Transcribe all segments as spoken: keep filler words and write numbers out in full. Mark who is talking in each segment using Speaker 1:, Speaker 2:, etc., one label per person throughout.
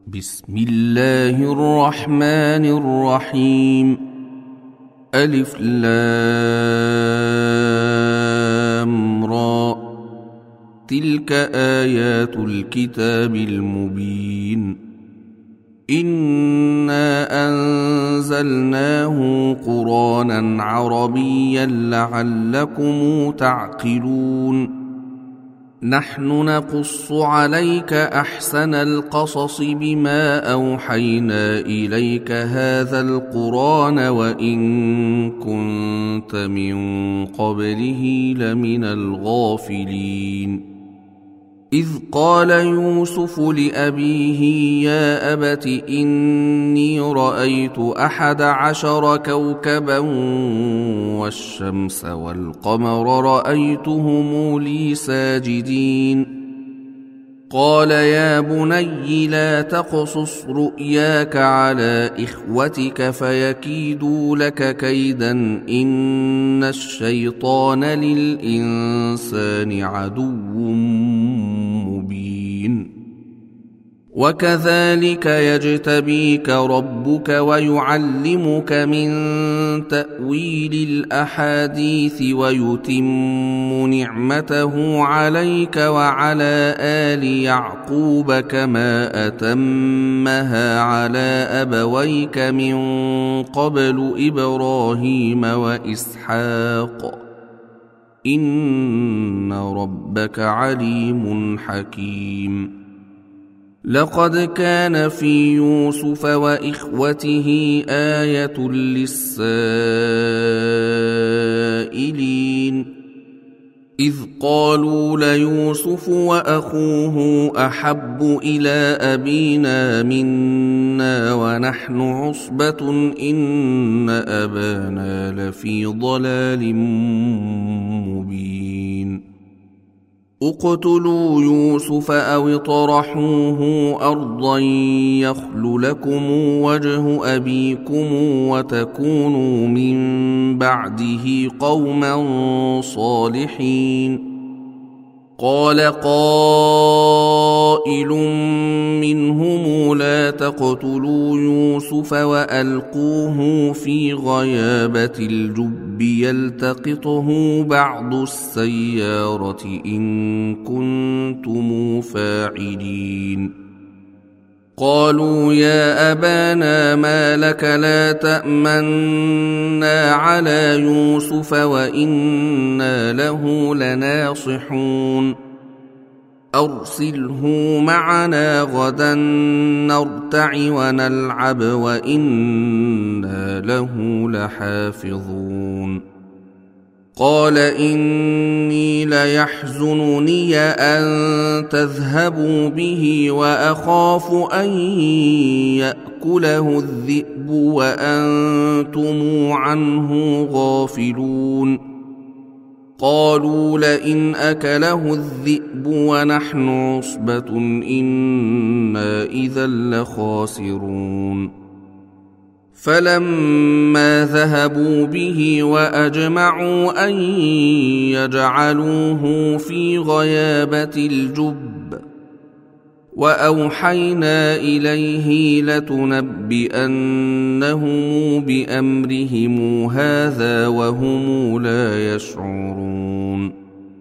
Speaker 1: بسم الله الرحمن الرحيم. ألف لام را. تلك آيات الكتاب المبين. إنا أنزلناه قرآنا عربيا لعلكم تعقلون. نحن نقص عليك أحسن القصص بما أوحينا إليك هذا القرآن وإن كنت من قبله لمن الغافلين. إذ قال يوسف لأبيه يا أبت إني رأيت أحد عشر كوكبا والشمس والقمر رأيتهم لي ساجدين. قال يا بني لا تقصص رؤياك على إخوتك فيكيدوا لك كيدا إن الشيطان للإنسان عدو مبين. وكذلك يجتبيك ربك ويعلمك من تأويل الأحاديث ويتم نعمته عليك وعلى آل يعقوب كما أتمها على أبويك من قبل إبراهيم وإسحاق إن ربك عليم حكيم. لقد كان في يوسف وإخوته آية للسائلين إذ قالوا ليوسف وأخوه أحب إلى أبينا منا ونحن عصبة إن أبانا لفي ضلال مبين. اقتلوا يوسف أو اطرحوه أرضا يخل لكم وجه أبيكم وتكونوا من بعده قوما صالحين. قال قائل منهم لا تقتلوا يوسف وألقوه في غيابة الجب يلتقطه بعض السيارة إن كنتم فاعلين. قالوا يا أبانا ما لك لا تأمنا على يوسف وإنا له لناصحون. أرسله معنا غدا نرتع ونلعب وإنا له لحافظون. قال إني ليحزنني أن تذهبوا به وأخاف أن يأكله الذئب وأنتم عنه غافلون. قالوا لئن أكله الذئب ونحن عصبة إنا إذا لخاسرون. فلما ذهبوا به وأجمعوا أن يجعلوه في غيابة الجب وأوحينا إليه لتنبئنهم بأمرهم هذا وهم لا يشعرون.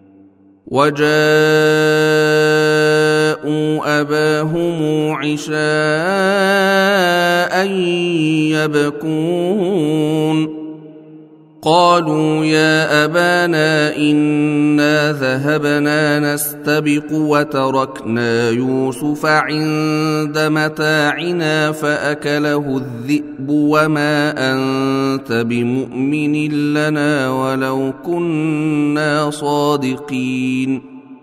Speaker 1: وجاءوا أباهم عشاء يبكون. قالوا يا أبانا إنا ذهبنا نستبق وتركنا يوسف عند متاعنا فأكله الذئب وما أنت بمؤمن لنا ولو كنا صادقين.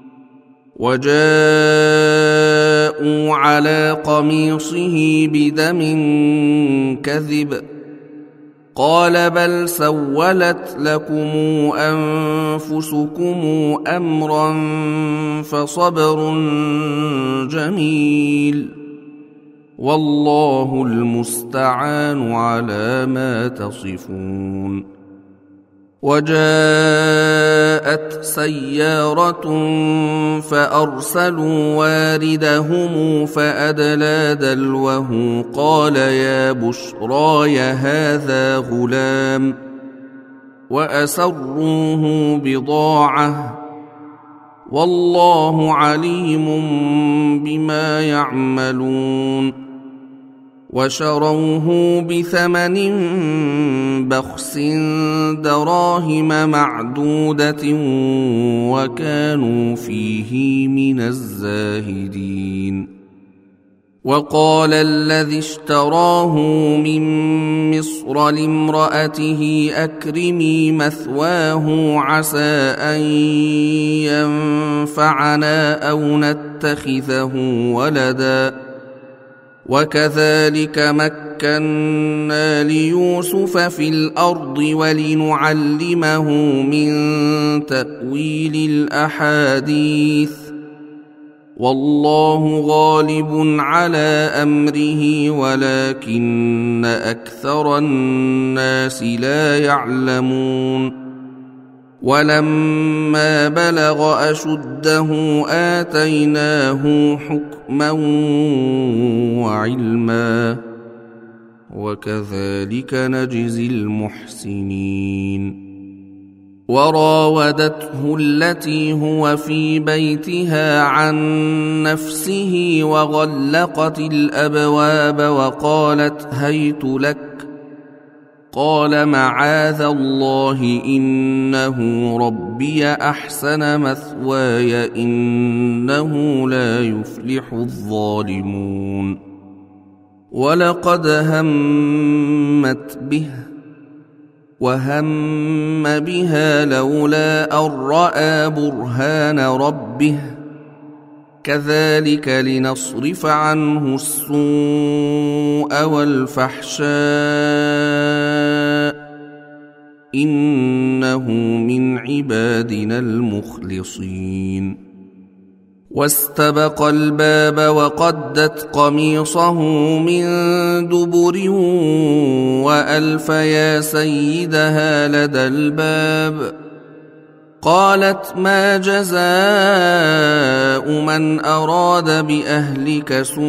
Speaker 1: وجاءوا على قميصه بدم كذب قال بل سولت لكم أنفسكم أمرا فصبر جميل والله المستعان على ما تصفون. وجاءت سيارة فأرسلوا واردهم فأدلى دلوه قال يا بشراي هذا غلام وأسروه بضاعة والله عليم بما يعملون وشروه بثمن بخس دراهم معدودة وكانوا فيه من الزاهدين وقال الذي اشتراه من مصر لامرأته أكرمي مثواه عسى أن ينفعنا أو نتخذه ولدا وكذلك مكنا ليوسف في الأرض ولنعلمه من تأويل الأحاديث والله غالب على أمره ولكن أكثر الناس لا يعلمون ولما بلغ أشده آتيناه حكما وعلما وكذلك نجزي المحسنين وراودته التي هو في بيتها عن نفسه وغلقت الأبواب وقالت هيت لك قال معاذ الله إنه ربي أحسن مثواي إنه لا يفلح الظالمون ولقد همت به وهم بها لولا أن رأى برهان ربه كذلك لنصرف عنه السوء والفحشاء إنه من عبادنا المخلصين واستبق الباب وقدت قميصه من دبر وألف يا سيدها لدى الباب قالت ما جزاء من أراد بأهلك سوءا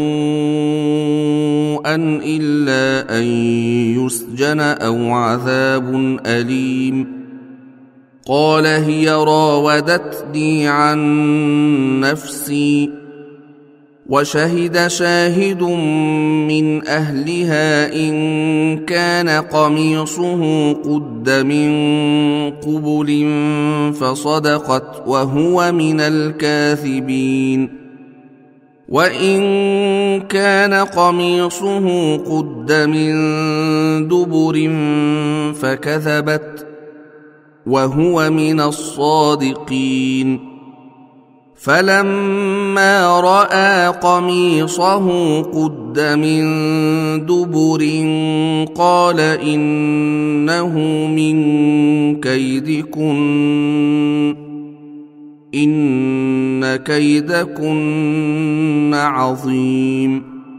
Speaker 1: إلا أن يسجن أو عذاب أليم قال هي راودتني عن نفسي وشهد شاهد من أهلها إن كان قميصه قد من قبل فصدقت وهو من الكاذبين وإن كان قميصه قد من دبر فكذبت وهو من الصادقين فلما رأى قميصه قد من دبر قال إنه من كيدكن إن كيدكن عظيم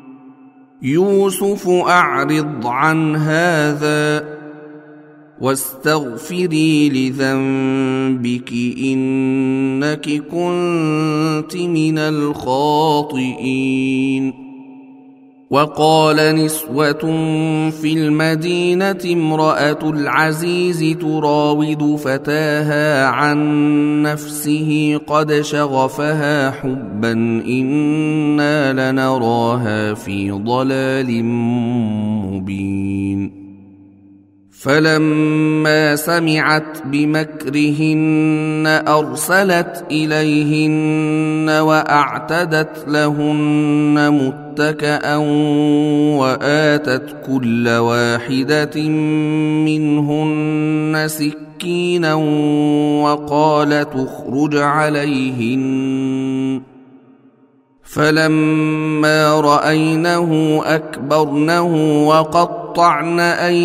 Speaker 1: يوسف أعرض عن هذا واستغفري لذنبك إنك كنت من الخاطئين وقال نسوة في المدينة امرأة العزيز تراود فتاها عن نفسه قد شغفها حبا إنا لنراها في ضلال مبين فلما سمعت بمكرهن أرسلت إليهن وأعتدت لهن متكأ وآتت كل واحدة منهن سكينا وقالت اخرج عليهن فلما رأينه أكبرنه وقطعن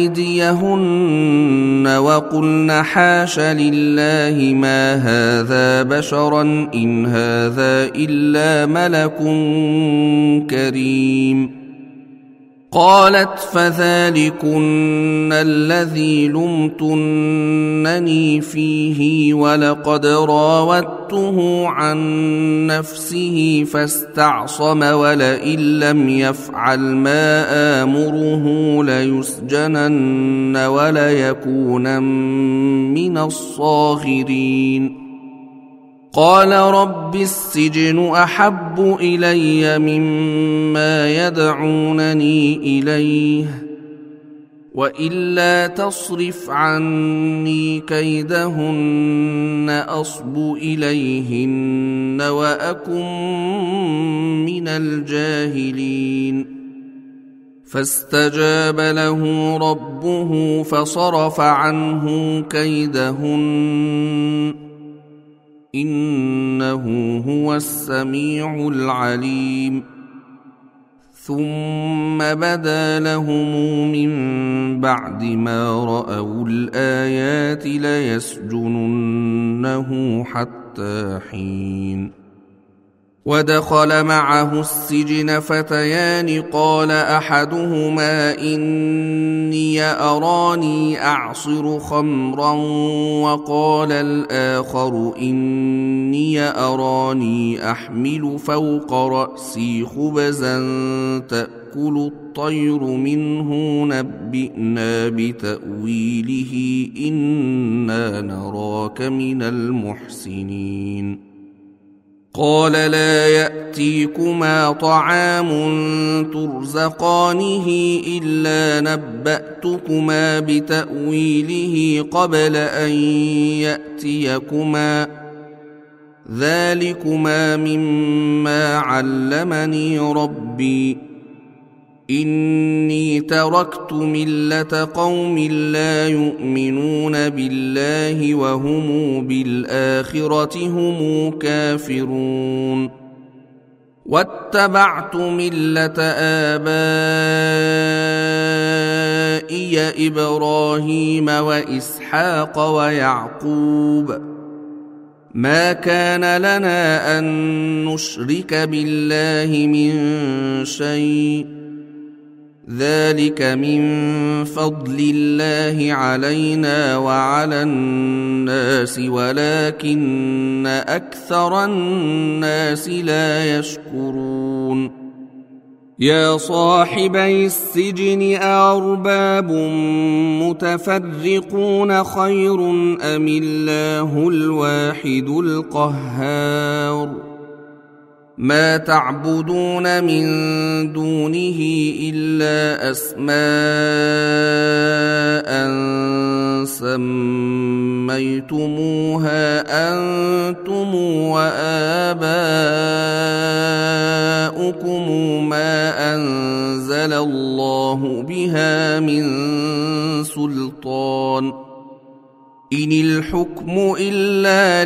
Speaker 1: أيديهن وقلن حاش لله ما هذا بشرا إن هذا إلا ملك كريم قالت فذلكن الذي لمتنني فيه ولقد راودته عن نفسه فاستعصم ولئن لم يفعل ما آمره ليسجنن وليكونن من الصاغرين قال رب السجن أحب إلي مما يدعونني إليه وإلا تصرف عني كيدهن أصب إليهن وأكن من الجاهلين فاستجاب له ربه فصرف عنه كيدهن إنه هو السميع العليم ثم بدا لهم من بعد ما رأوا الآيات ليسجننه حتى حين ودخل معه السجن فتيان قال أحدهما إني أراني أعصر خمرا وقال الآخر إني أراني أحمل فوق رأسي خبزا تأكل الطير منه نبئنا بتأويله إنا نراك من المحسنين قال لا يأتيكما طعام ترزقانه إلا نبأتكما بتأويله قبل أن يأتيكما ذلكما مما علمني ربي إني تركت ملة قوم لا يؤمنون بالله وهم بالآخرة هم كافرون واتبعت ملة آبائي إبراهيم وإسحاق ويعقوب ما كان لنا أن نشرك بالله من شيء ذلك من فضل الله علينا وعلى الناس ولكن أكثر الناس لا يشكرون يا صاحبي السجن أأرباب متفرقون خير أم الله الواحد القهار ما تعبدون من دونه إلا أسماء سميتموها أنتم وآباؤكم ما أنزل الله بها من سلطان إن الحكم إلا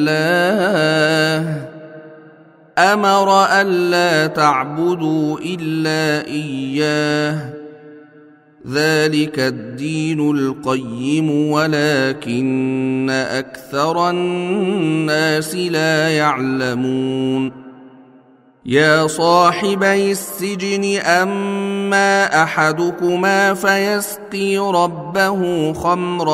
Speaker 1: لله أمر ألا تعبدوا إلا إياه ذلك الدين القيم ولكن أكثر الناس لا يعلمون يا صاحبي السجن أما أحدكما فيسقي ربه خمرا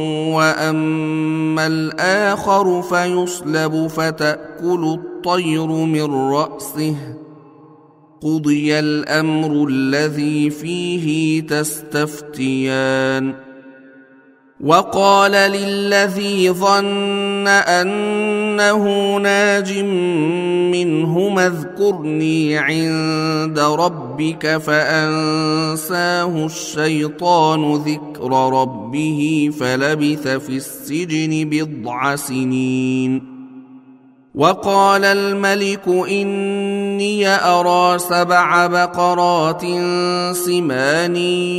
Speaker 1: وأما الآخر فيصلب فتأكل الطير من رأسه قضي الأمر الذي فيه تستفتيان وقال للذي ظن أنه ناج منهما اذكرني عند ربك فأنساه الشيطان ذكر ربه فلبث في السجن بضع سنين وقال الملك إني أرى سبع بقرات سمان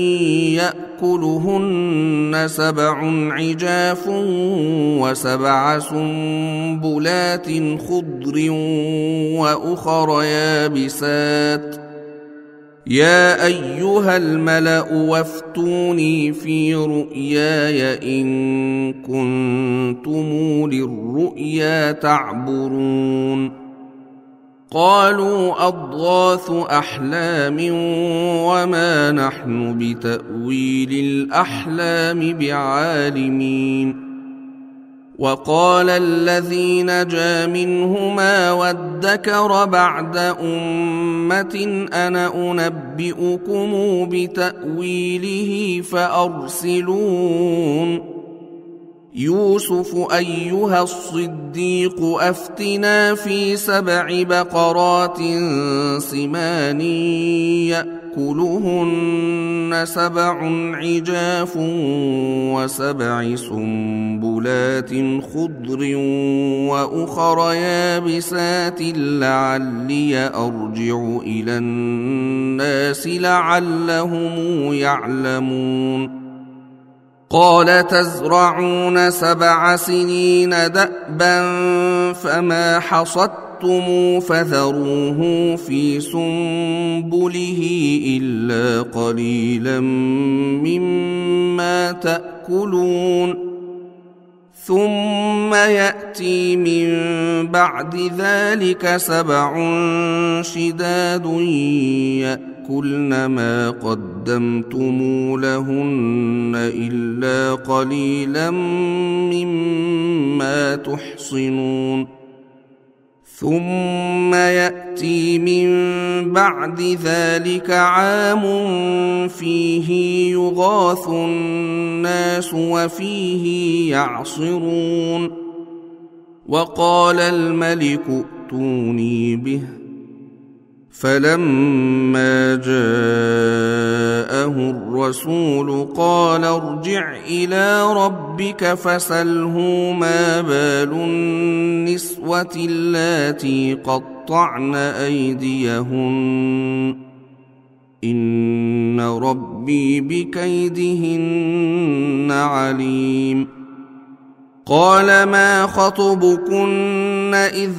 Speaker 1: يأكلهن سبع عجاف وسبع سنبلات خضر وأخر يابسات يا أيها الملأ وافتوني في رؤياي إن كنتم للرؤيا تعبرون قالوا أضغاث أحلام وما نحن بتأويل الأحلام بعالمين. وقال الذي نجا منهما وادكر بعد أمة أنا أنبئكم بتأويله فأرسلون. يوسف أيها الصديق أفتنا في سبع بقرات سمان يأكلهن سبع عجاف وسبع سنبلات خضر وأخر يابسات لعلي أرجع إلى الناس لعلهم يعلمون. قال تزرعون سبع سنين دأبا فما حصدتم فذروه في سنبله إلا قليلا مما تأكلون. ثم يأتي من بعد ذلك سبع شداد يأكلن ما قدمتم لهن إلا قليلا مما تحصنون. ثم يأتي من بعد ذلك عام فيه يغاث الناس وفيه يعصرون. وقال الملك ائتوني به فلما جاءه الرسول قال ارجع إلى ربك فسله ما بال النسوة اللاتي قطعن أيديهن إن ربي بكيدهن عليم. قال ما خطبكن إذ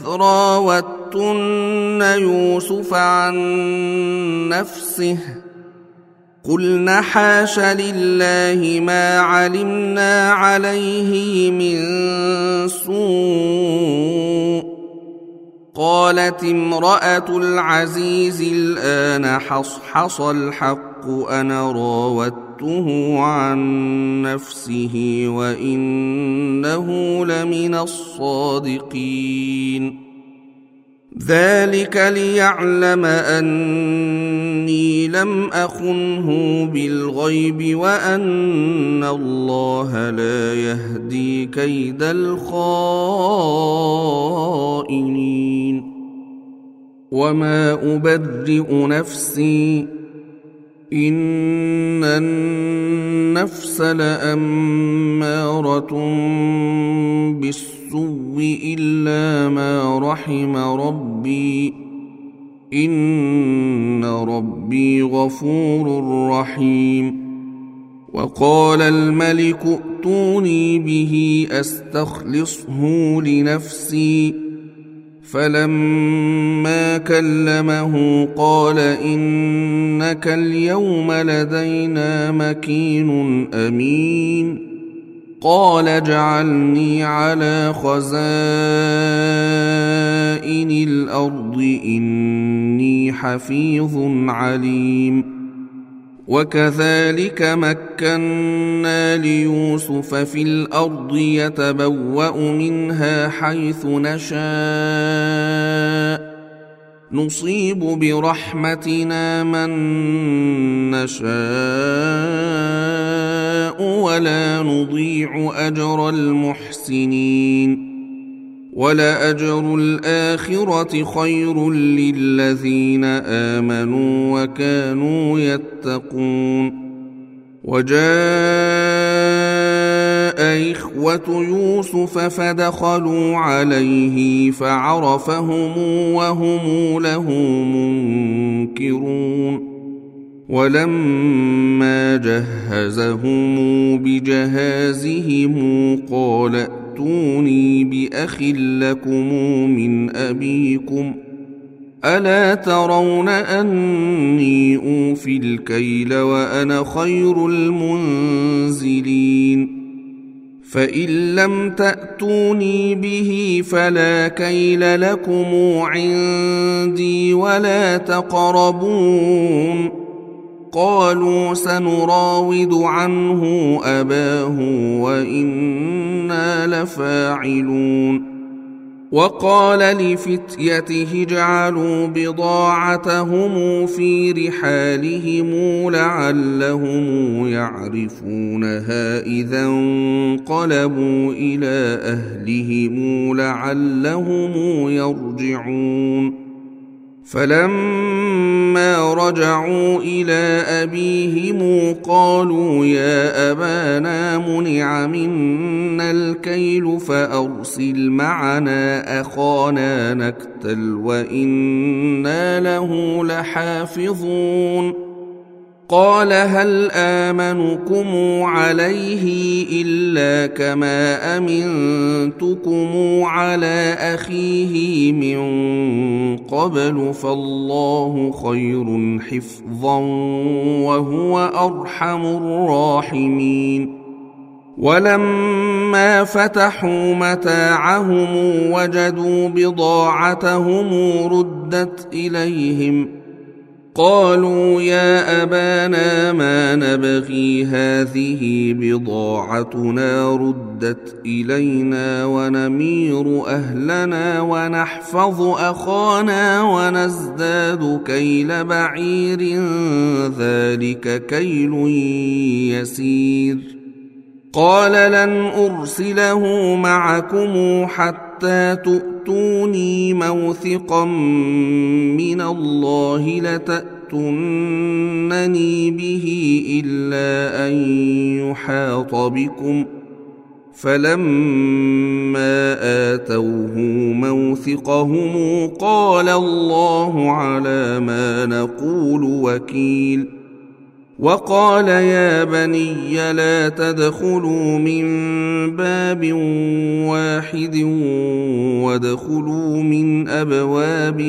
Speaker 1: راوتن يوسف عن نفسه قلن حاش لله ما علمنا عليه من سوء. قالت امرأة العزيز الآن حصحص الحق أنا راودته عن نفسه وإنه لمن الصادقين. ذلك ليعلم أني لم أخنه بالغيب وأن الله لا يهدي كيد الخائنين. وما أبرئ نفسي إن النفس لأمارة بالسوء إلا ما رحم ربي إن ربي غفور رحيم. وقال الملك ائتوني به أستخلصه لنفسي فلما كلمه قال إنك اليوم لدينا مكين أمين. قال اجعلني على خزائن الأرض إني حفيظ عليم. وكذلك مكنا ليوسف في الأرض يتبوأ منها حيث نشاء نصيب برحمتنا من نشاء ولا نضيع أجر المحسنين. ولأجر الآخرة خير للذين آمنوا وكانوا يتقون. وجاء إخوة يوسف فدخلوا عليه فعرفهم وهم له منكرون. ولما جهزهم بجهازهم قال ائتوني بأخ لكم من أبيكم ألا ترون أني أوفي الكيل وأنا خير المنزلين. فإن لم تأتوني به فلا كيل لكم عندي ولا تقربون. قالوا سنراود عنه أباه وإنا لفاعلون. وقال لفتيته اجعلوا بضاعتهم في رحالهم لعلهم يعرفونها إذا انقلبوا إلى أهلهم لعلهم يرجعون. فلما رجعوا إلى أبيهم قالوا يا أبانا منع منا الكيل فأرسل معنا أخانا نكتل وإنا له لحافظون. قال هل آمنكم عليه إلا كما أمنتكم على أخيه من قبل فالله خير حفظا وهو أرحم الراحمين. ولما فتحوا متاعهم وجدوا بضاعتهم ردت إليهم قالوا يا أبانا ما نبغي هذه بضاعتنا ردت إلينا ونمير أهلنا ونحفظ أخانا ونزداد كيل بعير ذلك كيل يسير. قال لن أرسله معكم حتى تؤتوني موثقا من الله لتأتونني به إلا أن يحاط بكم. فلما آتوه موثقهم قال الله على ما نقول وكيل. وقال يا بني لا تدخلوا من باب واحد وادخلوا من أبواب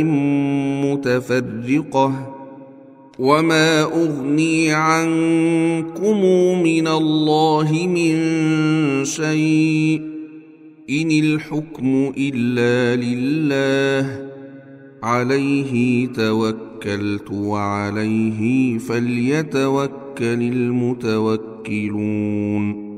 Speaker 1: متفرقة وما أغني عنكم من الله من شيء إن الحكم إلا لله عليه توكلت وعليه فليتوكل المتوكلون.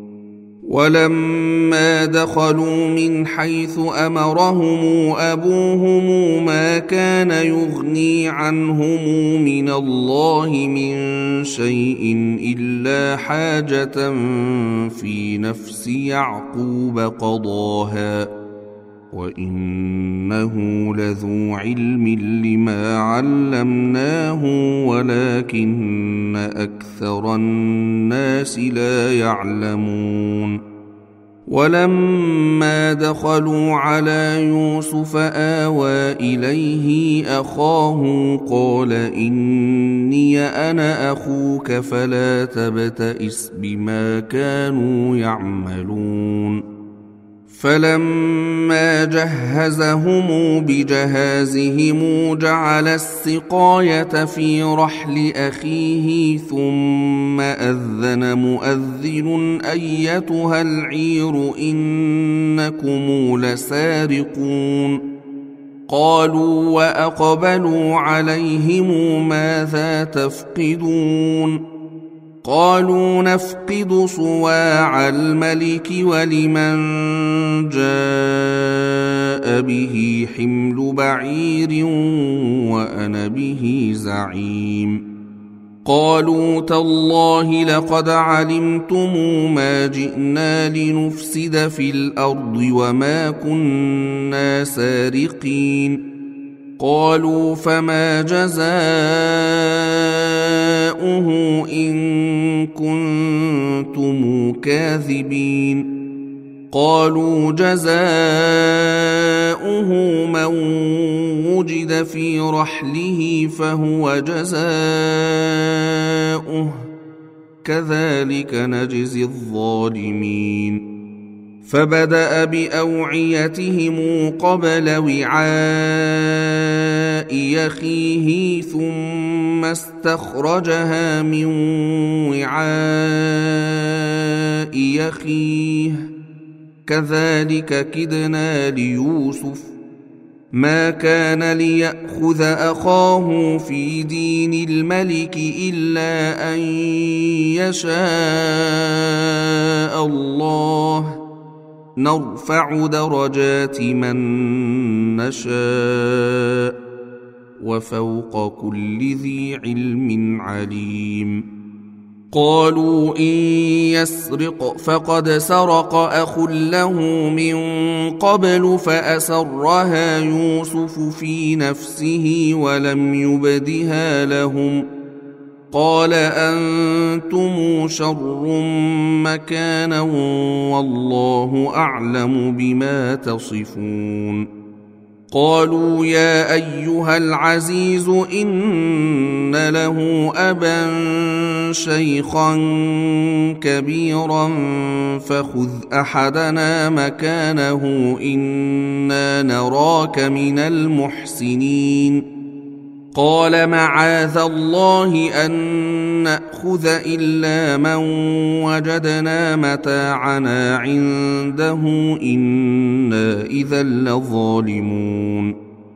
Speaker 1: ولما دخلوا من حيث أمرهم أبوهم ما كان يغني عنهم من الله من شيء إلا حاجة في نفس يعقوب قضاها وإنه لذو علم لما علمناه ولكن أكثر الناس لا يعلمون. ولما دخلوا على يوسف آوى إليه أخاه قال إني أنا أخوك فلا تبتئس بما كانوا يعملون. فلما جهزهم بجهازهم جعل السقاية في رحل أخيه ثم أذن مؤذن أيتها العير إنكم لسارقون. قالوا وأقبلوا عليهم ماذا تفقدون. قالوا نفقد صواع الملك ولمن جاء به حمل بعير وأنا به زعيم. قالوا تالله لقد علمتم ما جئنا لنفسد في الأرض وما كنا سارقين. قالوا فما جزاؤه إن كنتم كاذبين. قالوا جزاؤه من وجد في رحله فهو جزاؤه كذلك نجزي الظالمين. فبدأ بأوعيتهم قبل وعاء أخيه ثم استخرجها من وعاء أخيه كذلك كدنا ليوسف ما كان ليأخذ أخاه في دين الملك إلا أن يشاء الله نرفع درجات من نشاء وفوق كل ذي علم عليم. قالوا إن يسرق فقد سرق أخ له من قبل فأسرها يوسف في نفسه ولم يبدها لهم قال أنتم شر مكانا والله أعلم بما تصفون. قالوا يا أيها العزيز إن له أبا شيخا كبيرا فخذ أحدنا مكانه إنا نراك من المحسنين. قال معاذ الله أن نأخذ إلا من وجدنا متاعنا عنده إنا إذا لظالمون.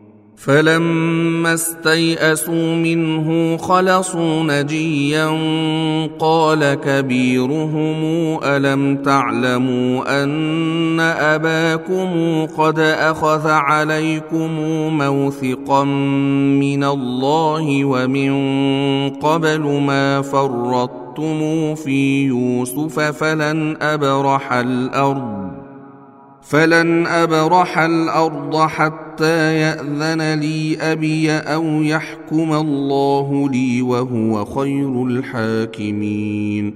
Speaker 1: فلما استيئسوا منه خلصوا نجيا قال كبيرهم ألم تعلموا أن أباكم قد أخذ عليكم موثقا من الله ومن قبل ما فرطتم في يوسف فلن أبرح الأرض فلن أبرح الأرض حتى يأذن لي أبي أو يحكم الله لي وهو خير الحاكمين.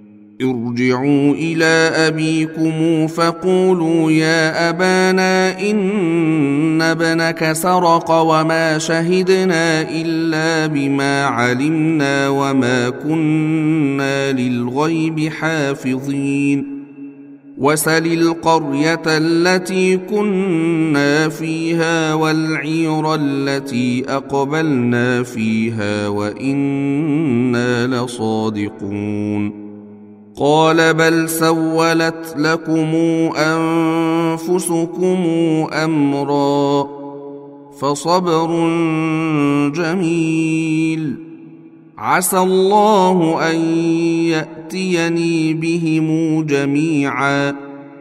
Speaker 1: ارجعوا إلى أبيكم فقولوا يا أبانا إن ابنك سرق وما شهدنا إلا بما علمنا وما كنا للغيب حافظين. وسل القرية التي كنا فيها والعير التي أقبلنا فيها وإنا لصادقون. قال بل سولت لكم أنفسكم أمرا فصبر جميل عسى الله أن يأتيني بهم جميعا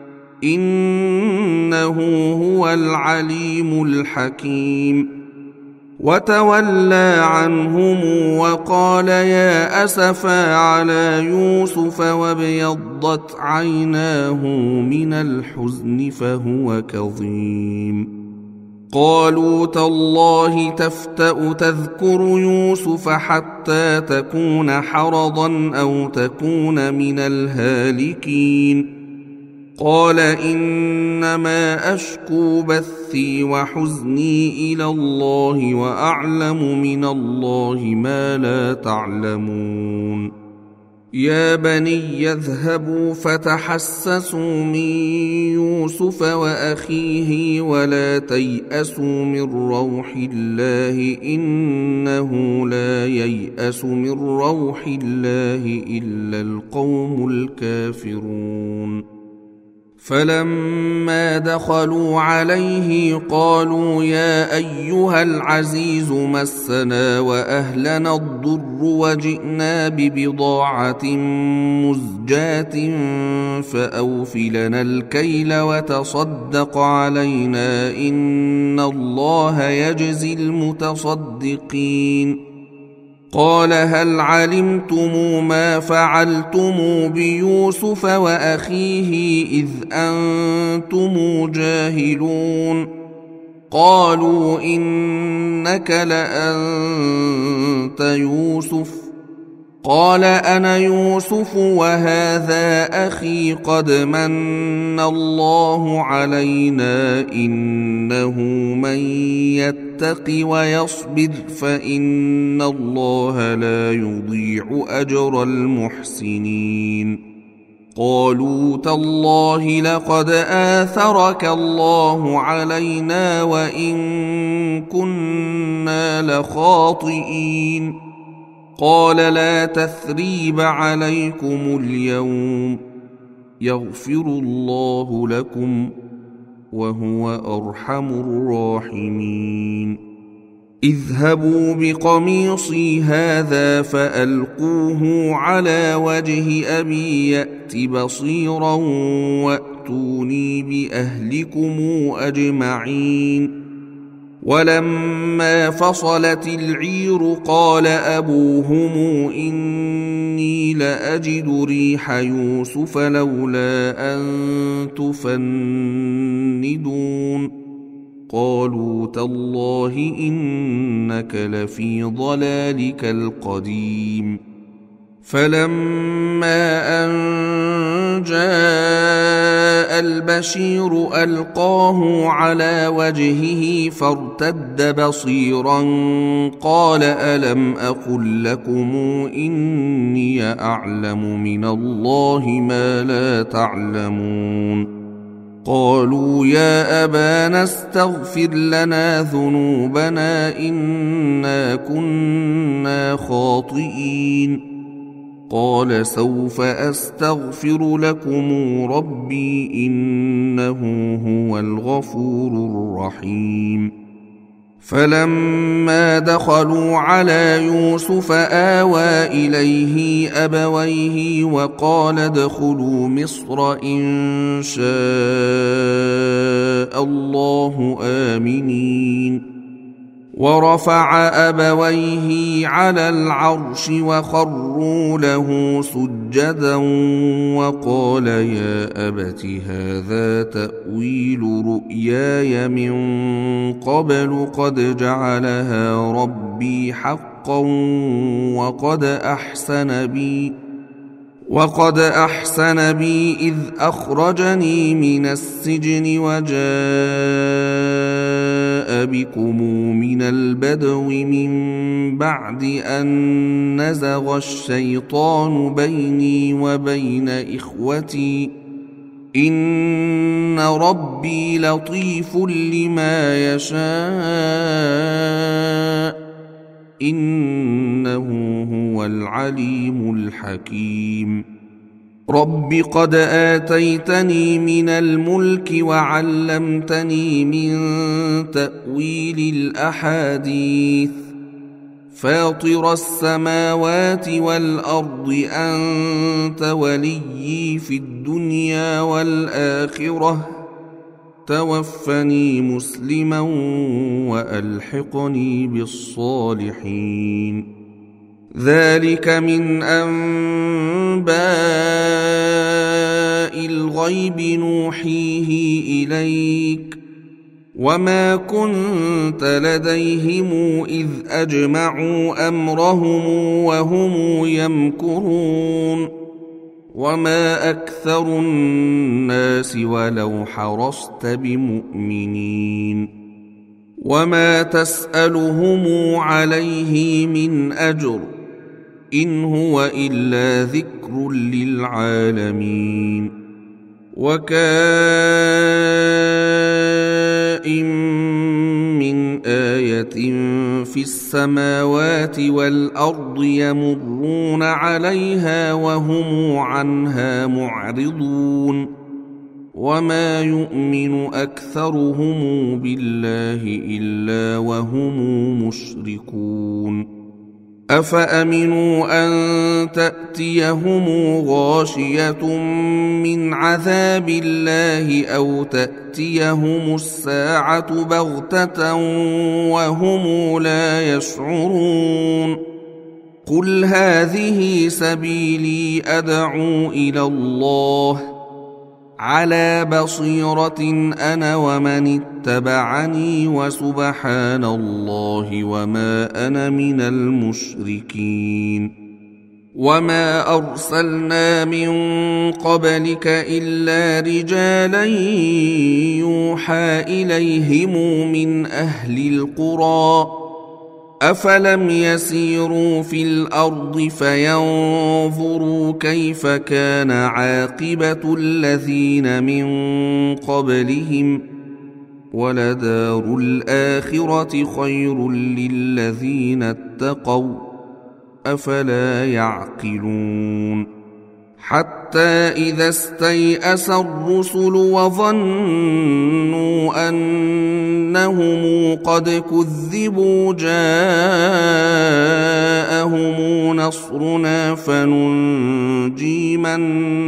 Speaker 1: إنه هو العليم الحكيم. وتولى عنهم وقال يا أسفا على يوسف وابيضت عيناه من الحزن فهو كظيم. قالوا تالله تفتأ تذكر يوسف حتى تكون حرضا أو تكون من الهالكين. قال إنما أشكو بثي وحزني إلى الله وأعلم من الله ما لا تعلمون. يا بني يذهبوا فتحسسوا من يوسف وأخيه ولا تيأسوا من روح الله إنه لا ييأس من روح الله إلا القوم الكافرون. فلما دخلوا عليه قالوا يا أيها العزيز مسنا وأهلنا الضر وجئنا ببضاعة مزجاة فأوف لنا الكيل وتصدق علينا إن الله يجزي المتصدقين. قال هل علمتم ما فعلتم بيوسف وأخيه إذ أنتم جاهلون. قالوا إنك لأنت يوسف. قال أنا يوسف وهذا أخي قد من الله علينا إنه من يتق ويصبر فإن الله لا يضيع أجر المحسنين. قالوا تالله لقد آثرك الله علينا وإن كنا لخاطئين. قال لا تثريب عليكم اليوم يغفر الله لكم وهو أرحم الراحمين. اذهبوا بقميصي هذا فألقوه على وجه أبي يأت بصيرا وأتوني بأهلكم أجمعين. ولما فصلت العير قال أبوهم إني لأجد ريح يوسف لولا أن تفندون قالوا تالله إنك لفي ضلالك القديم. فلما أن جاء البشير ألقاه على وجهه فارتد بصيرا قال ألم أقل لكم إني أعلم من الله ما لا تعلمون. قالوا يا أبانا استغفر لنا ذنوبنا إنا كنا خاطئين. قال سوف أستغفر لكم ربي إنه هو الغفور الرحيم. فلما دخلوا على يوسف آوى إليه أبويه وقال ادخلوا مصر إن شاء الله آمنين. ورفع أبويه على العرش وخروا له سجدا وقال يا أبت هذا تأويل رؤياي من قبل قد جعلها ربي حقا وقد أحسن بي وقد أحسن بي إذ أخرجني من السجن وجاء بكم من البدو من بعد أن نزغ الشيطان بيني وبين إخوتي إن ربي لطيف لما يشاء إنه هو العليم الحكيم. رب قد آتيتني من الملك وعلمتني من تأويل الأحاديث فاطر السماوات والأرض أنت وليي في الدنيا والآخرة توفني مسلما وألحقني بالصالحين. ذلك من أنباء الغيب نوحيه إليك وما كنت لديهم إذ أجمعوا أمرهم وهم يمكرون. وما أكثر الناس ولو حرصت بمؤمنين. وما تسألهم عليه من أجر إن هو إلا ذكر للعالمين. وكائن من آية في السماوات والأرض يمرون عليها وهم عنها معرضون وما يؤمن أكثرهم بالله إلا وهم مشركون. أفأمنوا أن تأتيهم غاشية من عذاب الله أو تأتيهم الساعة بغتة وهم لا يشعرون. قل هذه سبيلي أدعو إلى الله على بصيرة أنا ومن اتبعني وسبحان الله وما أنا من المشركين. وما أرسلنا من قبلك إلا رجالا يوحى إليهم من أهل القرى أفلم يسيروا في الأرض فينظروا كيف كان عاقبة الذين من قبلهم ولدار الآخرة خير للذين اتقوا أفلا يعقلون. حتى حتى إذا استيأس الرسل وظنوا أنهم قد كذبوا جاءهم نصرنا فننجي من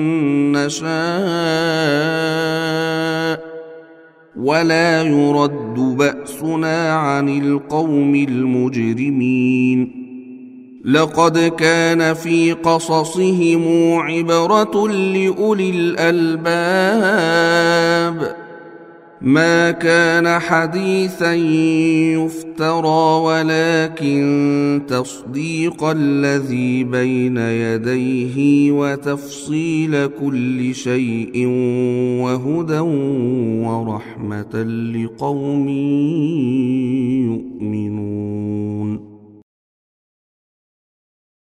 Speaker 1: نشاء ولا يرد بأسنا عن القوم المجرمين. لقد كان في قصصهم عبرة لأولي الألباب ما كان حديثا يفترى ولكن تصديق الذي بين يديه وتفصيل كل شيء وهدى ورحمة لقوم يؤمنون.